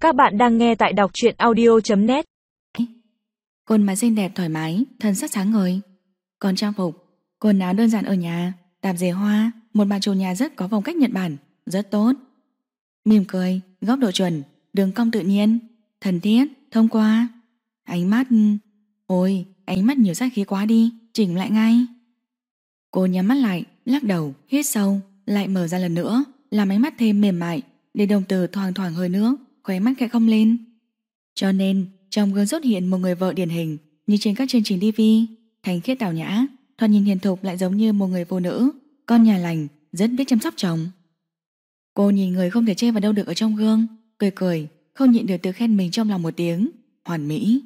Các bạn đang nghe tại đọc truyện audio.net. Khuôn mặt xinh đẹp thoải mái, thân sắc sáng ngời. Còn trang phục, quần áo đơn giản ở nhà, tạp dề hoa, một bà chủ nhà rất có phong cách Nhật Bản, rất tốt. Mỉm cười, góc độ chuẩn, đường cong tự nhiên, thân thiết, thông qua. Ánh mắt... Ôi, ánh mắt nhiều sát khí quá đi, chỉnh lại ngay. Cô nhắm mắt lại, lắc đầu, hít sâu, lại mở ra lần nữa, làm ánh mắt thêm mềm mại, để đồng tử thoang thoảng hơi nước, khóe mắt khẽ cong lên. Cho nên trong gương xuất hiện một người vợ điển hình như trên các chương trình TV, thanh khiết tào nhã, thoạt nhìn hiền thục lại giống như một người phụ nữ, con nhà lành, rất biết chăm sóc chồng. Cô nhìn người không thể chê vào đâu được ở trong gương, cười cười, không nhịn được tự khen mình trong lòng một tiếng, hoàn mỹ.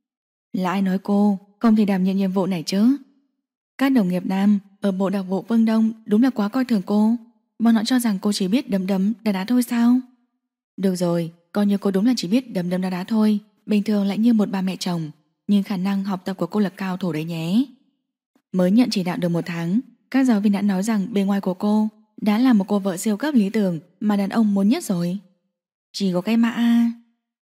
Là ai nói cô không thể đảm nhận nhiệm vụ này chứ? Các đồng nghiệp nam ở bộ đặc vụ Phương Đông đúng là quá coi thường cô. Bọn họ cho rằng cô chỉ biết đấm đấm đá đá thôi sao? Được rồi, coi như cô đúng là chỉ biết đấm đấm đá đá thôi, bình thường lại như một bà mẹ chồng, nhưng khả năng học tập của cô là cao thủ đấy nhé. Mới nhận chỉ đạo được 1 tháng, các giáo viên đã nói rằng bề ngoài của cô đã là một cô vợ siêu cấp lý tưởng mà đàn ông muốn nhất rồi. Chỉ có cái mã A.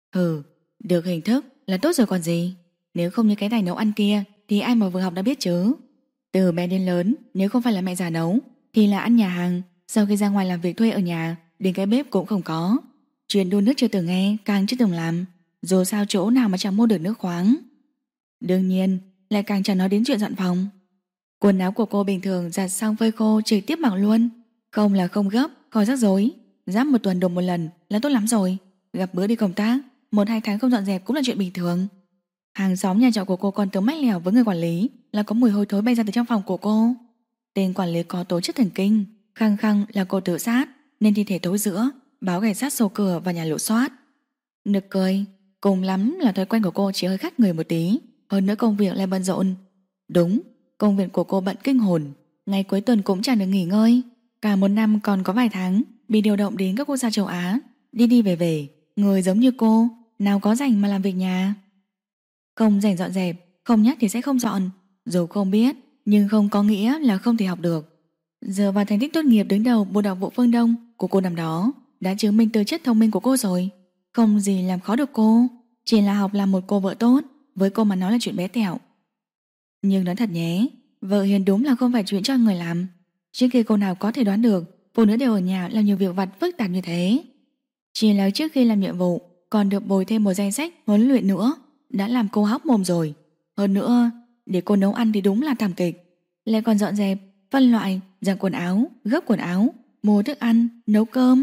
Được hình thức là tốt rồi còn gì. Nếu không như cái tài nấu ăn kia thì ai mà vừa học đã biết chứ. Từ bé đến lớn, nếu không phải là mẹ già nấu thì là ăn nhà hàng, sau khi ra ngoài làm việc thuê ở nhà, đến cái bếp cũng không có. Chuyện đun nước chưa từng nghe, càng chưa từng làm. Dù sao chỗ nào mà chẳng mua được nước khoáng. Đương nhiên, lại càng chẳng nói đến chuyện dọn phòng. Quần áo của cô bình thường giặt xong phơi khô trực tiếp mặc luôn. Không là không gấp, khỏi rắc rối. Giáp 1 tuần đổ 1 lần là tốt lắm rồi. Gặp bữa đi công tác, 1-2 tháng không dọn dẹp cũng là chuyện bình thường. Hàng xóm nhà trọ của cô còn tưởng mách lèo với người quản lý là có mùi hôi thối bay ra từ trong phòng của cô. Tên quản lý có tố chất thần kinh, khăng khăng là cô tự sát nên thi thể thối rữa, báo cảnh sát sổ cửa và nhà lục soát. Nực cười, cùng lắm là thói quen của cô chỉ hơi khác người một tí, hơn nữa công việc lại bận rộn. Đúng, công việc của cô bận kinh hồn, ngày cuối tuần cũng chẳng được nghỉ ngơi. Cả một năm còn có vài tháng bị điều động đến các quốc gia châu Á, đi đi về về. Người giống như cô nào có rảnh mà làm việc nhà. Không rảnh dọn dẹp, không nhắc thì sẽ không dọn. Dù không biết, nhưng không có nghĩa là không thể học được. Giờ vào thành tích tốt nghiệp đứng đầu bộ đặc vụ Phương Đông của cô năm đó đã chứng minh tư chất thông minh của cô rồi. Không gì làm khó được cô, chỉ là học làm một cô vợ tốt, với cô mà nói là chuyện bé tẹo. Nhưng nói thật nhé, vợ hiền đúng là không phải chuyện cho người làm. Trước khi cô nào có thể đoán được phụ nữ đều ở nhà làm nhiều việc vặt phức tạp như thế. Chỉ là trước khi làm nhiệm vụ còn được bồi thêm một danh sách huấn luyện nữa, đã làm cô hóc mồm rồi. Hơn nữa, để cô nấu ăn thì đúng là thảm kịch. Lại còn dọn dẹp, phân loại, giặt quần áo, gấp quần áo, mua thức ăn, nấu cơm.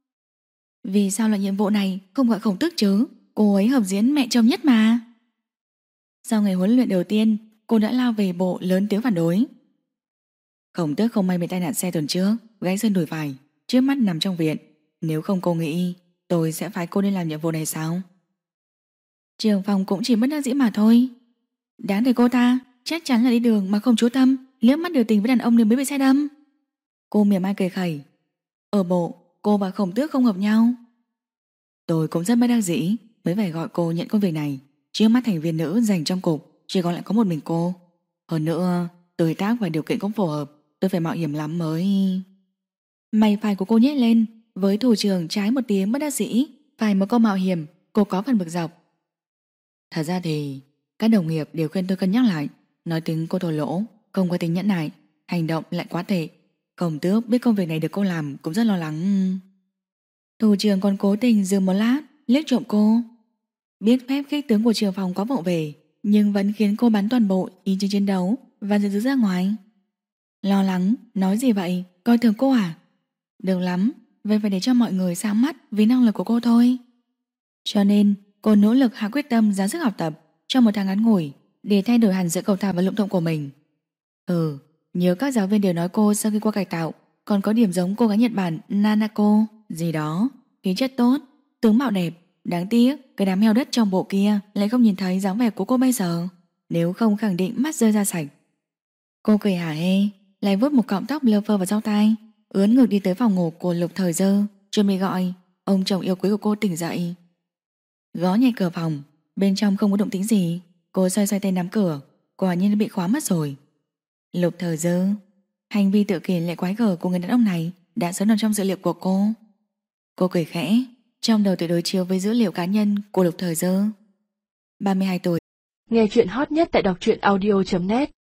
Vì sao loại nhiệm vụ này không gọi Khổng Tước chứ? Cô ấy hợp diễn mẹ chồng nhất mà. Sau ngày huấn luyện đầu tiên, cô đã lao về bộ lớn tiếng phản đối. Khổng Tước không may bị tai nạn xe tuần trước, gãy xương đùi phải, trước mắt nằm trong viện. Nếu không cô nghĩ tôi sẽ phái cô đi làm nhiệm vụ này sao? Trưởng phòng cũng chỉ bất đắc dĩ mà thôi. Đáng đời cô ta, chắc chắn là đi đường mà không chú tâm, liếc mắt điều tình với đàn ông nên mới bị xe đâm. Cô mỉa mai cười khẩy. Ở bộ, cô và Khổng Tước không hợp nhau. Tôi cũng rất bất đắc dĩ mới phải gọi cô nhận công việc này. Trước mắt thành viên nữ dành trong cục chỉ còn lại có một mình cô. Hơn nữa, tuổi tác và điều kiện cũng phù hợp, tôi phải mạo hiểm lắm mới. Mày phải của cô nhếch lên, với thủ trưởng trái một tiếng bất đắc dĩ. Phải một câu mạo hiểm, cô có phần bực dọc. Thật ra thì các đồng nghiệp đều khuyên tôi cân nhắc lại, nói tính cô thổ lỗ, không có tính nhẫn nại, hành động lại quá tệ. Khổng Tước biết công việc này được cô làm cũng rất lo lắng. Thủ trưởng còn cố tình dừng một lát, liếc trộm cô. Biết phép khích tướng của trưởng phòng quá vụng về, nhưng vẫn khiến cô bắn toàn bộ ý chí chiến đấu và giật ra ngoài. Lo lắng, nói gì vậy, coi thường cô à? Được lắm, vậy phải để cho mọi người sáng mắt vì năng lực của cô thôi. Cho nên cô nỗ lực hạ quyết tâm ra sức học tập trong 1 tháng ngắn ngủi để thay đổi hẳn giữa cầu thả và lụng thông của mình. Nhớ các giáo viên đều nói cô sau khi qua cải tạo còn có điểm giống cô gái Nhật Bản Nanako gì đó, khí chất tốt, tướng mạo đẹp. Đáng tiếc cái đám heo đất trong bộ kia lại không nhìn thấy dáng vẻ của cô bây giờ, nếu không khẳng định mắt rơi ra sạch. Cô cười hả hê, lại vuốt một cọng tóc lơ phơ vào sau tai, ướn ngược đi tới phòng ngủ của Lục Thời Dơ, chuẩn bị gọi ông chồng yêu quý của cô tỉnh dậy. Gõ nhẹ cửa phòng, bên trong không có động tĩnh gì. Cô xoay xoay tay nắm cửa, quả nhiên đã bị khóa mất rồi. Lục Thời Dơ, hành vi tự kỷ lại quái gở của người đàn ông này đã sớm nằm trong dữ liệu của cô. Cô cười khẽ, trong đầu tự đối chiếu với dữ liệu cá nhân của Lục Thời Dơ. 32 tuổi. Nghe chuyện hot nhất tại đọc truyện audio.net